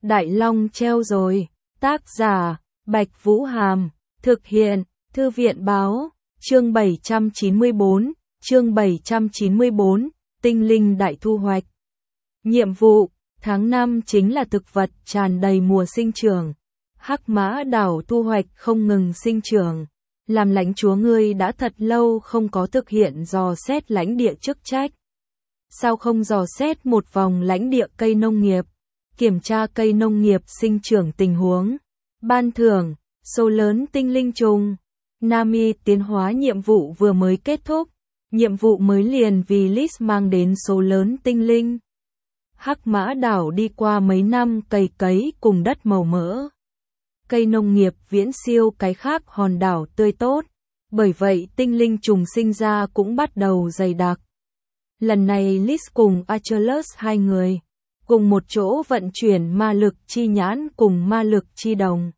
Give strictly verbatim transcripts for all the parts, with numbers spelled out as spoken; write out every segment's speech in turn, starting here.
Đại Long treo rồi. Tác giả, Bạch Vũ Hàm. Thực hiện, Thư viện Báo. Chương bảy trăm chín mươi bốn, chương bảy trăm chín mươi bốn, tinh linh đại thu hoạch. Nhiệm vụ, tháng năm chính là thực vật tràn đầy mùa sinh trưởng. Hắc Mã Đảo thu hoạch không ngừng sinh trưởng. Làm lãnh chúa ngươi đã thật lâu không có thực hiện dò xét lãnh địa chức trách. Sao không dò xét một vòng lãnh địa cây nông nghiệp, kiểm tra cây nông nghiệp sinh trưởng tình huống, ban thưởng, số lớn tinh linh trùng. Nami tiến hóa nhiệm vụ vừa mới kết thúc, nhiệm vụ mới liền vì Liz mang đến số lớn tinh linh. Hắc Mã Đảo đi qua mấy năm cày cấy cùng đất màu mỡ. Cây nông nghiệp viễn siêu cái khác hòn đảo tươi tốt, bởi vậy tinh linh trùng sinh ra cũng bắt đầu dày đặc. Lần này Liz cùng Achilles hai người, cùng một chỗ vận chuyển ma lực chi nhãn cùng ma lực chi đồng.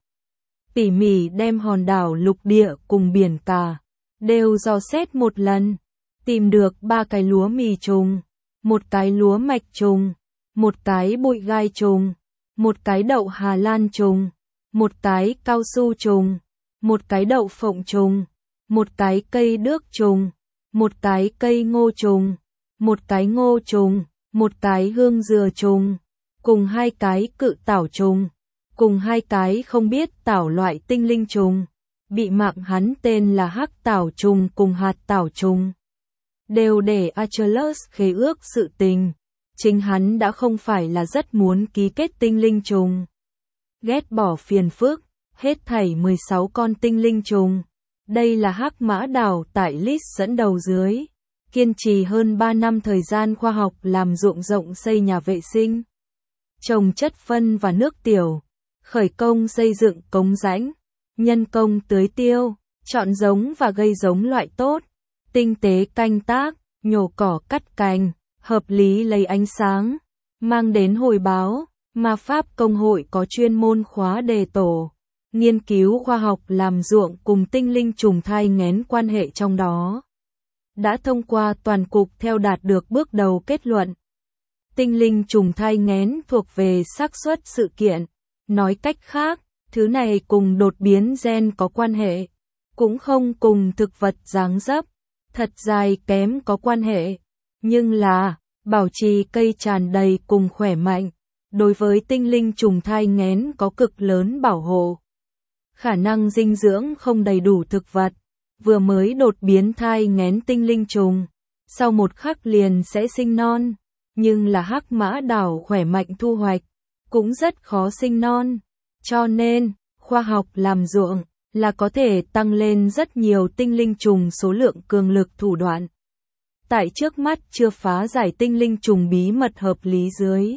Tỉ mỉ đem hòn đảo lục địa cùng biển cả, đều dò xét một lần, tìm được ba cái lúa mì trùng, một cái lúa mạch trùng, một cái bụi gai trùng, một cái đậu Hà Lan trùng, một cái cao su trùng, một cái đậu phộng trùng, một cái cây đước trùng, một cái cây ngô trùng, một cái ngô trùng, một cái hương dừa trùng, cùng hai cái cự tảo trùng, cùng hai cái không biết tảo loại tinh linh trùng, bị mạng hắn tên là hắc tảo trùng cùng hạt tảo trùng. Đều để Achilles khế ước sự tình, chính hắn đã không phải là rất muốn ký kết tinh linh trùng. Ghét bỏ phiền phức, hết thảy mười sáu con tinh linh trùng. Đây là Hắc Mã Đảo tại Liz dẫn đầu dưới. Kiên trì hơn ba năm thời gian khoa học làm ruộng rộng xây nhà vệ sinh, trồng chất phân và nước tiểu, khởi công xây dựng cống rãnh, nhân công tưới tiêu, chọn giống và gây giống loại tốt, tinh tế canh tác, nhổ cỏ cắt cành, hợp lý lấy ánh sáng, mang đến hồi báo. Ma pháp công hội có chuyên môn khóa đề tổ, nghiên cứu khoa học làm ruộng cùng tinh linh trùng thai nghén quan hệ trong đó. Đã thông qua toàn cục theo đạt được bước đầu kết luận. Tinh linh trùng thai nghén thuộc về xác suất sự kiện. Nói cách khác, thứ này cùng đột biến gen có quan hệ, cũng không cùng thực vật dáng dấp, thật dài kém có quan hệ. Nhưng là, bảo trì cây tràn đầy cùng khỏe mạnh. Đối với tinh linh trùng thai nghén có cực lớn bảo hộ. Khả năng dinh dưỡng không đầy đủ thực vật, vừa mới đột biến thai nghén tinh linh trùng, sau một khắc liền sẽ sinh non, nhưng là Hắc Mã Đảo khỏe mạnh thu hoạch, cũng rất khó sinh non. Cho nên, khoa học làm ruộng là có thể tăng lên rất nhiều tinh linh trùng số lượng cường lực thủ đoạn. Tại trước mắt chưa phá giải tinh linh trùng bí mật hợp lý dưới.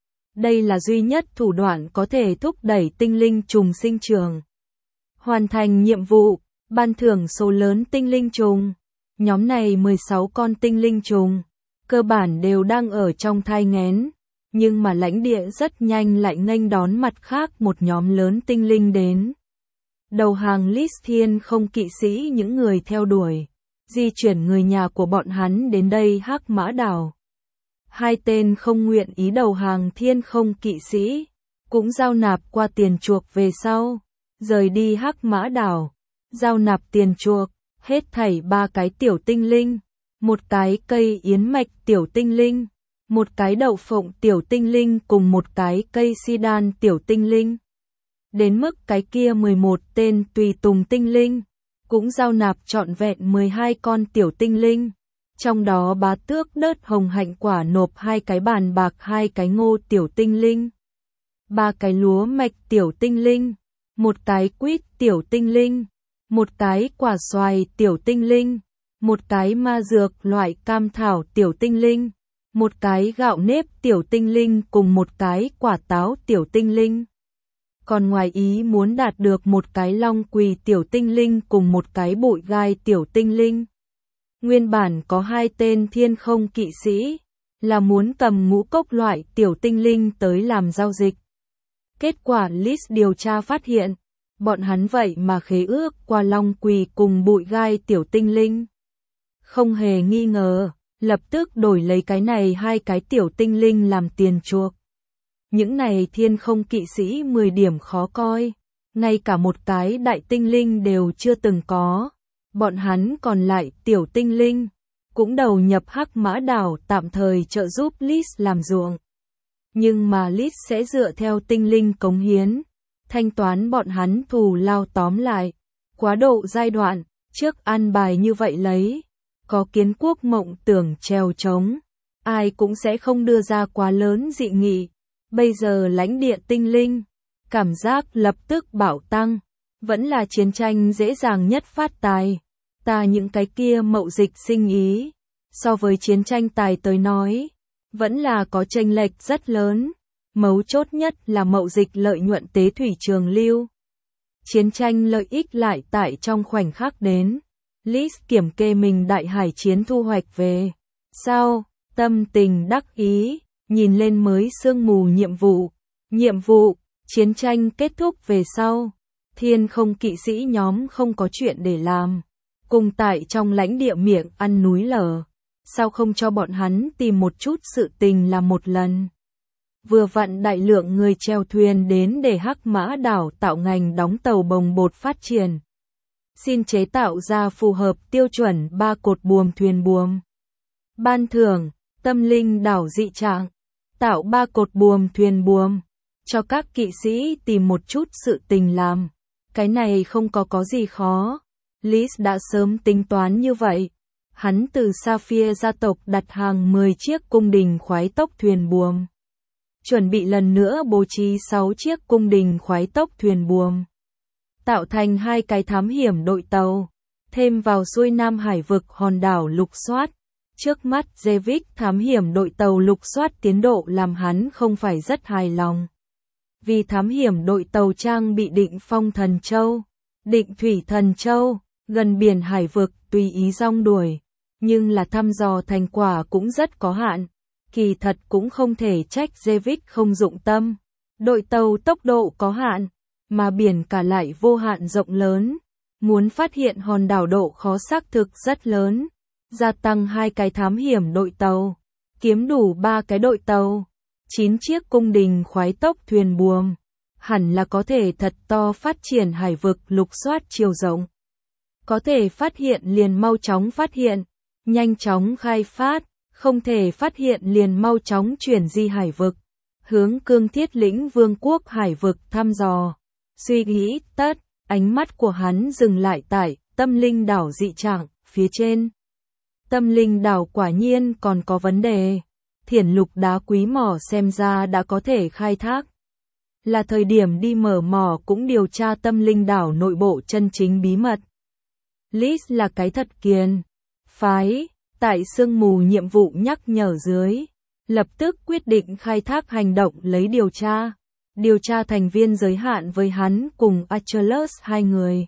Đây là duy nhất thủ đoạn có thể thúc đẩy tinh linh trùng sinh trưởng. Hoàn thành nhiệm vụ, ban thưởng số lớn tinh linh trùng. Nhóm này mười sáu con tinh linh trùng, cơ bản đều đang ở trong thai nghén, nhưng mà lãnh địa rất nhanh lại nghênh đón mặt khác một nhóm lớn tinh linh đến. Đầu hàng Liz Thiên không kỵ sĩ những người theo đuổi, di chuyển người nhà của bọn hắn đến đây Hắc Mã Đảo. Hai tên không nguyện ý đầu hàng thiên không kỵ sĩ, cũng giao nạp qua tiền chuộc về sau, rời đi Hắc Mã Đảo, giao nạp tiền chuộc, hết thảy ba cái tiểu tinh linh, một cái cây yến mạch tiểu tinh linh, một cái đậu phộng tiểu tinh linh cùng một cái cây si đan tiểu tinh linh. Đến mức cái kia mười một tên tùy tùng tinh linh, cũng giao nạp trọn vẹn mười hai con tiểu tinh linh. Trong đó bá tước đớt hồng hạnh quả nộp hai cái bàn bạc hai cái ngô tiểu tinh linh, ba cái lúa mạch tiểu tinh linh, một cái quýt tiểu tinh linh, một cái quả xoài tiểu tinh linh, một cái ma dược loại cam thảo tiểu tinh linh, một cái gạo nếp tiểu tinh linh cùng một cái quả táo tiểu tinh linh. Còn ngoài ý muốn đạt được một cái long quỳ tiểu tinh linh cùng một cái bụi gai tiểu tinh linh. Nguyên bản có hai tên thiên không kỵ sĩ, là muốn cầm ngũ cốc loại tiểu tinh linh tới làm giao dịch. Kết quả Liz điều tra phát hiện, bọn hắn vậy mà khế ước qua long quỳ cùng bụi gai tiểu tinh linh. Không hề nghi ngờ, lập tức đổi lấy cái này hai cái tiểu tinh linh làm tiền chuộc. Những này thiên không kỵ sĩ mười điểm khó coi, ngay cả một cái đại tinh linh đều chưa từng có. Bọn hắn còn lại tiểu tinh linh, cũng đầu nhập Hắc Mã Đảo tạm thời trợ giúp Liz làm ruộng. Nhưng mà Liz sẽ dựa theo tinh linh cống hiến, thanh toán bọn hắn thù lao tóm lại. Quá độ giai đoạn, trước an bài như vậy lấy, có kiến quốc mộng tưởng trèo trống, ai cũng sẽ không đưa ra quá lớn dị nghị. Bây giờ lãnh địa tinh linh, cảm giác lập tức bạo tăng, vẫn là chiến tranh dễ dàng nhất phát tài. Ta những cái kia mậu dịch sinh ý, so với chiến tranh tài tới nói, vẫn là có chênh lệch rất lớn. Mấu chốt nhất là mậu dịch lợi nhuận tế thủy trường lưu. Chiến tranh lợi ích lại tại trong khoảnh khắc đến. Liz kiểm kê mình đại hải chiến thu hoạch về. Sau, tâm tình đắc ý, nhìn lên mới sương mù nhiệm vụ. Nhiệm vụ, chiến tranh kết thúc về sau. Thiên không kỵ sĩ nhóm không có chuyện để làm. Cùng tại trong lãnh địa miệng ăn núi lở. Sao không cho bọn hắn tìm một chút sự tình làm một lần. Vừa vặn đại lượng người chèo thuyền đến để Hắc Mã Đảo tạo ngành đóng tàu bồng bột phát triển. Xin chế tạo ra phù hợp tiêu chuẩn ba cột buồm thuyền buồm. Ban thưởng, tâm linh đảo dị trạng, tạo ba cột buồm thuyền buồm, cho các kỵ sĩ tìm một chút sự tình làm. Cái này không có có gì khó. Liz đã sớm tính toán như vậy. Hắn từ Sapphire gia tộc đặt hàng mười chiếc cung đình khoái tốc thuyền buồm. Chuẩn bị lần nữa bố trí sáu chiếc cung đình khoái tốc thuyền buồm. Tạo thành hai cái thám hiểm đội tàu. Thêm vào xuôi Nam Hải vực hòn đảo lục soát. Trước mắt Jevic thám hiểm đội tàu lục soát tiến độ làm hắn không phải rất hài lòng. Vì thám hiểm đội tàu trang bị định phong thần châu, định thủy thần châu, gần biển hải vực tùy ý rong đuổi. Nhưng là thăm dò thành quả cũng rất có hạn. Kỳ thật cũng không thể trách Jevic không dụng tâm. Đội tàu tốc độ có hạn, mà biển cả lại vô hạn rộng lớn. Muốn phát hiện hòn đảo độ khó xác thực rất lớn. Gia tăng hai cái thám hiểm đội tàu, kiếm đủ ba cái đội tàu, chín chiếc cung đình khoái tốc thuyền buồm, hẳn là có thể thật to phát triển hải vực lục soát chiều rộng. Có thể phát hiện liền mau chóng phát hiện, nhanh chóng khai phát, không thể phát hiện liền mau chóng chuyển di hải vực, hướng Cương Thiết Lĩnh Vương quốc hải vực thăm dò. Suy nghĩ tất, ánh mắt của hắn dừng lại tại tâm linh đảo dị trạng phía trên. Tâm linh đảo quả nhiên còn có vấn đề. Thiển lục đá quý mỏ xem ra đã có thể khai thác. Là thời điểm đi mở mỏ cũng điều tra tâm linh đảo nội bộ chân chính bí mật. Liz là cái thật kiền. Phái, tại sương mù nhiệm vụ nhắc nhở dưới. Lập tức quyết định khai thác hành động lấy điều tra. Điều tra thành viên giới hạn với hắn cùng Achilles hai người.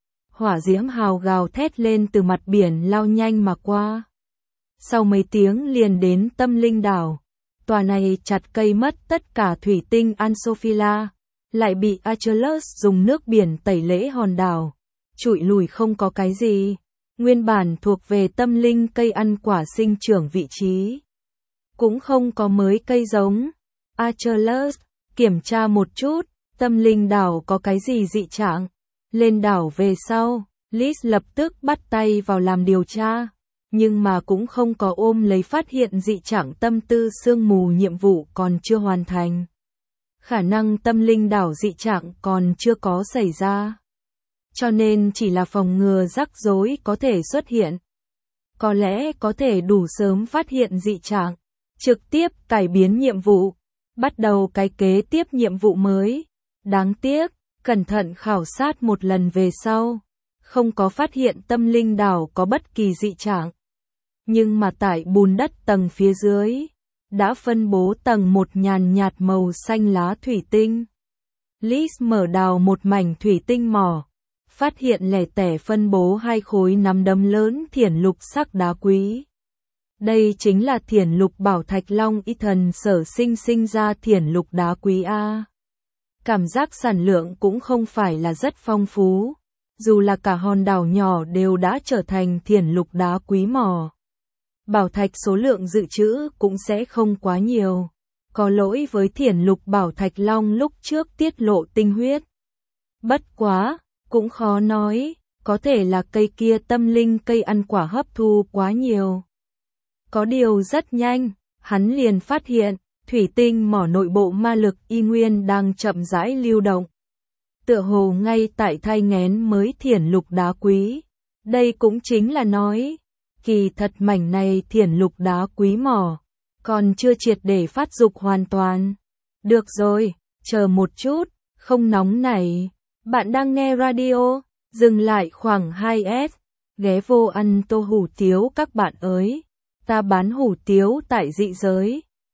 Hỏa diễm hào gào thét lên từ mặt biển lao nhanh mà qua. Sau mấy tiếng liền đến tâm linh đảo. Tòa này chặt cây mất tất cả thủy tinh Ansophila. Lại bị Achilles dùng nước biển tẩy lễ hòn đảo. Trụi lùi không có cái gì. Nguyên bản thuộc về tâm linh cây ăn quả sinh trưởng vị trí. Cũng không có mới cây giống. Achilles, kiểm tra một chút, tâm linh đảo có cái gì dị trạng. Lên đảo về sau, Liz lập tức bắt tay vào làm điều tra. Nhưng mà cũng không có ôm lấy phát hiện dị trạng tâm tư sương mù nhiệm vụ còn chưa hoàn thành. Khả năng tâm linh đảo dị trạng còn chưa có xảy ra. Cho nên chỉ là phòng ngừa rắc rối có thể xuất hiện. Có lẽ có thể đủ sớm phát hiện dị trạng. Trực tiếp cải biến nhiệm vụ. Bắt đầu cái kế tiếp nhiệm vụ mới. Đáng tiếc, cẩn thận khảo sát một lần về sau. Không có phát hiện tâm linh đảo có bất kỳ dị trạng. Nhưng mà tại bùn đất tầng phía dưới, đã phân bố tầng một nhàn nhạt màu xanh lá thủy tinh. Liz mở đào một mảnh thủy tinh mỏ, phát hiện lẻ tẻ phân bố hai khối nắm đấm lớn thiển lục sắc đá quý. Đây chính là thiển lục bảo thạch long y thần sở sinh sinh ra thiển lục đá quý A. Cảm giác sản lượng cũng không phải là rất phong phú, dù là cả hòn đảo nhỏ đều đã trở thành thiển lục đá quý mỏ. Bảo thạch số lượng dự trữ cũng sẽ không quá nhiều. có lỗi với Thiển Lục Bảo Thạch Long lúc trước tiết lộ tinh huyết. Bất quá, cũng khó nói, có thể là cây kia tâm linh cây ăn quả hấp thu quá nhiều. Có điều rất nhanh, hắn liền phát hiện, thủy tinh mỏ nội bộ ma lực y nguyên đang chậm rãi lưu động. Tựa hồ ngay tại thai nghén mới Thiển Lục đá quý. Đây cũng chính là nói, kỳ thật mảnh này Thiển Lục đá quý mỏ, còn chưa triệt để phát dục hoàn toàn. Được rồi, chờ một chút, không nóng này. Bạn đang nghe radio, dừng lại khoảng hai S, ghé vô ăn tô hủ tiếu các bạn ơi. Ta bán hủ tiếu tại dị giới.